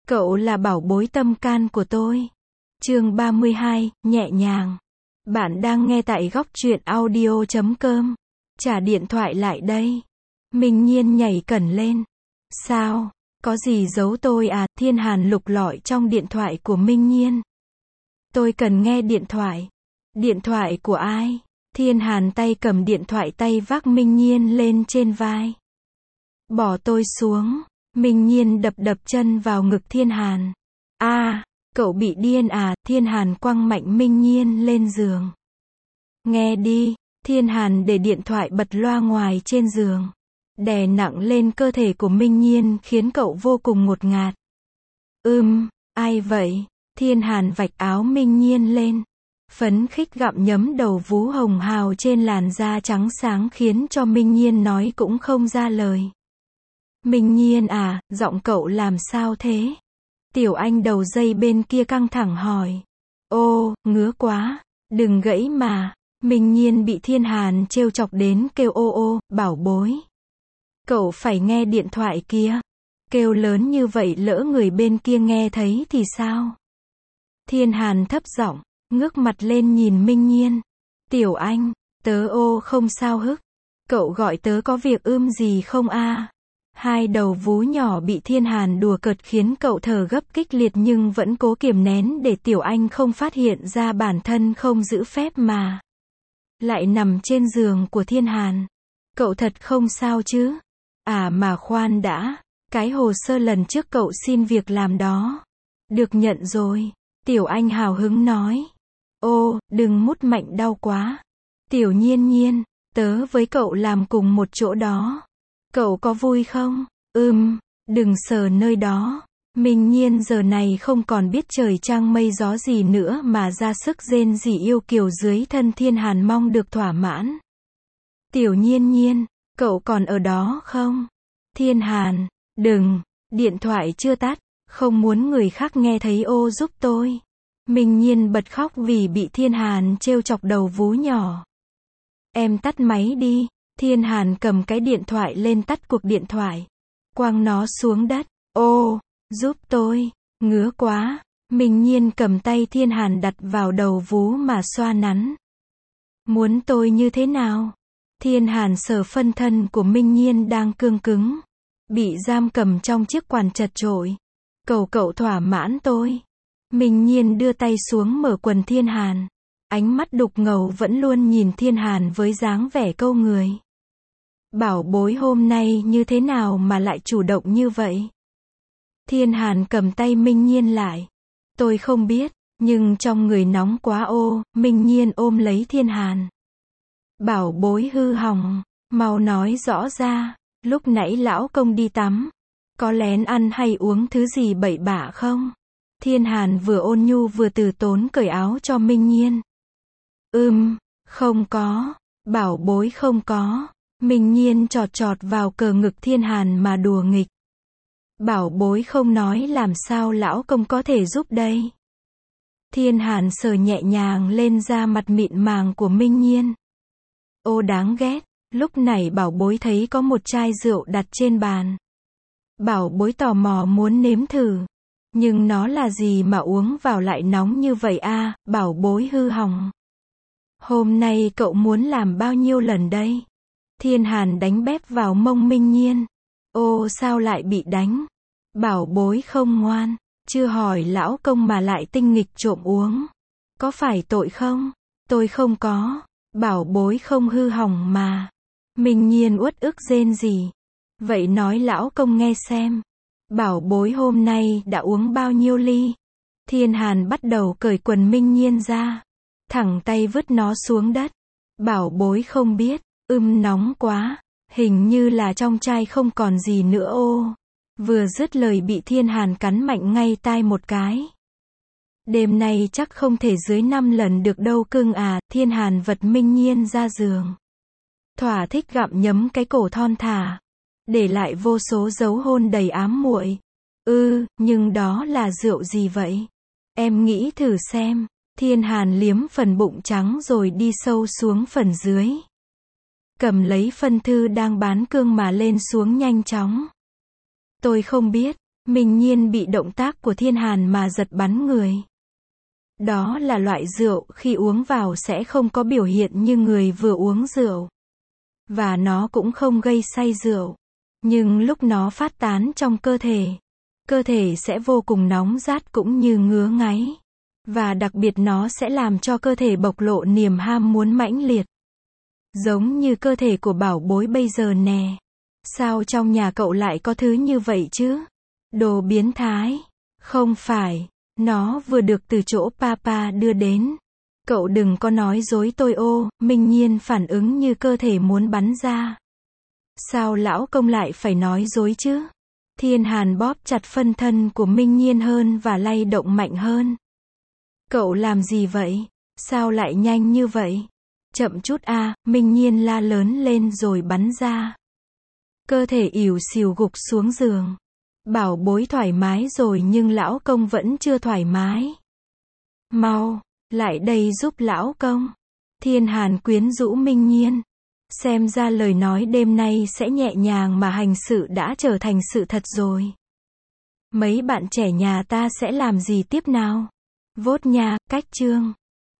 Cậu là bảo bối tâm can của tôi. Chương 32, nhẹ nhàng. Bạn đang nghe tại góc truyện audio.com. Trả điện thoại lại đây. Minh Nhiên nhảy cẩn lên. Sao? Có gì giấu tôi à? Thiên Hàn lục lọi trong điện thoại của Minh Nhiên. Tôi cần nghe điện thoại. Điện thoại của ai? Thiên Hàn tay cầm điện thoại tay vác Minh Nhiên lên trên vai. Bỏ tôi xuống. Minh Nhiên đập đập chân vào ngực Thiên Hàn. Cậu bị điên à? Thiên Hàn quăng mạnh Minh Nhiên lên giường. Nghe đi. Thiên Hàn để điện thoại bật loa ngoài trên giường. Đè nặng lên cơ thể của Minh Nhiên khiến cậu vô cùng ngột ngạt. Ai vậy? Thiên Hàn vạch áo Minh Nhiên lên. Phấn khích gặm nhấm đầu vú hồng hào trên làn da trắng sáng khiến cho Minh Nhiên nói cũng không ra lời. Minh Nhiên à, giọng cậu làm sao thế? Tiểu Anh đầu dây bên kia căng thẳng hỏi. Ô, ngứa quá, đừng gãy mà. Minh Nhiên bị Thiên Hàn trêu chọc đến kêu ô, bảo bối. Cậu phải nghe điện thoại kia. Kêu lớn như vậy lỡ người bên kia nghe thấy thì sao? Thiên Hàn thấp giọng, ngước mặt lên nhìn Minh Nhiên. Tiểu Anh, tớ không sao hức. Cậu gọi tớ có việc gì không a? Hai đầu vú nhỏ bị Thiên Hàn đùa cợt khiến cậu thở gấp kịch liệt nhưng vẫn cố kiềm nén để Tiểu Anh không phát hiện ra bản thân không giữ phép mà lại nằm trên giường của Thiên Hàn. Cậu thật không sao chứ? Mà khoan đã, cái hồ sơ lần trước cậu xin việc làm đó được nhận rồi. Tiểu Anh hào hứng nói. Đừng mút mạnh đau quá. Tiểu Nhiên, tớ với cậu làm cùng một chỗ đó. Cậu có vui không? Đừng sờ nơi đó. Minh Nhiên giờ này không còn biết trời trăng mây gió gì nữa mà ra sức rên rỉ yêu kiều dưới thân Thiên Hàn mong được thỏa mãn. Tiểu Nhiên, cậu còn ở đó không? Thiên Hàn, đừng, điện thoại chưa tắt, không muốn người khác nghe thấy giúp tôi. Minh Nhiên bật khóc vì bị Thiên Hàn trêu chọc đầu vú nhỏ. Em tắt máy đi. Thiên Hàn cầm cái điện thoại lên tắt cuộc điện thoại. Quăng nó xuống đất. Giúp tôi. Ngứa quá. Minh Nhiên cầm tay Thiên Hàn đặt vào đầu vú mà xoa nắn. Muốn tôi như thế nào? Thiên Hàn sờ phân thân của Minh Nhiên đang cương cứng. Bị giam cầm trong chiếc quàn chật chội. Cầu cậu thỏa mãn tôi. Minh Nhiên đưa tay xuống mở quần Thiên Hàn. Ánh mắt đục ngầu vẫn luôn nhìn Thiên Hàn với dáng vẻ câu người. Bảo bối hôm nay như thế nào mà lại chủ động như vậy? Thiên Hàn cầm tay Minh Nhiên lại. Tôi không biết, nhưng trong người nóng quá Minh Nhiên ôm lấy Thiên Hàn. Bảo bối hư hỏng, mau nói rõ ra, lúc nãy lão công đi tắm. Có lén ăn hay uống thứ gì bậy bạ không? Thiên Hàn vừa ôn nhu vừa từ tốn cởi áo cho Minh Nhiên. Không có, bảo bối không có. Minh Nhiên chọt vào cờ ngực Thiên Hàn mà đùa nghịch. Bảo bối không nói làm sao lão công có thể giúp đây? Thiên Hàn sờ nhẹ nhàng lên da mặt mịn màng của Minh Nhiên. Đáng ghét, lúc này bảo bối thấy có một chai rượu đặt trên bàn. Bảo bối tò mò muốn nếm thử. Nhưng nó là gì mà uống vào lại nóng như vậy bảo bối hư hỏng. Hôm nay cậu muốn làm bao nhiêu lần đây? Thiên Hàn đánh bép vào mông Minh Nhiên. Sao lại bị đánh? Bảo bối không ngoan. Chưa hỏi lão công mà lại tinh nghịch trộm uống. Có phải tội không? Tôi không có. Bảo bối không hư hỏng mà. Minh Nhiên uất ức rên rỉ. Vậy nói lão công nghe xem. Bảo bối hôm nay đã uống bao nhiêu ly? Thiên Hàn bắt đầu cởi quần Minh Nhiên ra. Thẳng tay vứt nó xuống đất. Bảo bối không biết. Nóng quá. Hình như là trong chai không còn gì nữa Vừa dứt lời bị Thiên Hàn cắn mạnh ngay tai một cái. Đêm nay chắc không thể dưới 5 lần được đâu cưng à. Thiên Hàn vật Minh Nhiên ra giường. Thỏa thích gặm nhấm cái cổ thon thả. Để lại vô số dấu hôn đầy ám muội. Nhưng đó là rượu gì vậy? Em nghĩ thử xem. Thiên Hàn liếm phần bụng trắng rồi đi sâu xuống phần dưới. Cầm lấy phân thư đang bán cương mà lên xuống nhanh chóng. Tôi không biết. Minh Nhiên bị động tác của Thiên Hàn mà giật bắn người. Đó là loại rượu khi uống vào sẽ không có biểu hiện như người vừa uống rượu. Và nó cũng không gây say rượu. Nhưng lúc nó phát tán trong cơ thể sẽ vô cùng nóng rát cũng như ngứa ngáy. Và đặc biệt nó sẽ làm cho cơ thể bộc lộ niềm ham muốn mãnh liệt. Giống như cơ thể của bảo bối bây giờ nè. Sao trong nhà cậu lại có thứ như vậy chứ? Đồ biến thái. Không phải. Nó vừa được từ chỗ papa đưa đến. Cậu đừng có nói dối tôi ô. Minh Nhiên phản ứng như cơ thể muốn bắn ra. Sao lão công lại phải nói dối chứ? Thiên Hàn bóp chặt phân thân của Minh Nhiên hơn và lay động mạnh hơn. Cậu làm gì vậy? Sao lại nhanh như vậy? Chậm chút a, Minh Nhiên la lớn lên rồi bắn ra. Cơ thể ỉu xìu gục xuống giường. Bảo bối thoải mái rồi nhưng lão công vẫn chưa thoải mái. Mau, lại đây giúp lão công. Thiên Hàn quyến rũ Minh Nhiên. Xem ra lời nói đêm nay sẽ nhẹ nhàng mà hành sự đã trở thành sự thật rồi. Mấy bạn trẻ nhà ta sẽ làm gì tiếp nào? Vốt nha, cách chương.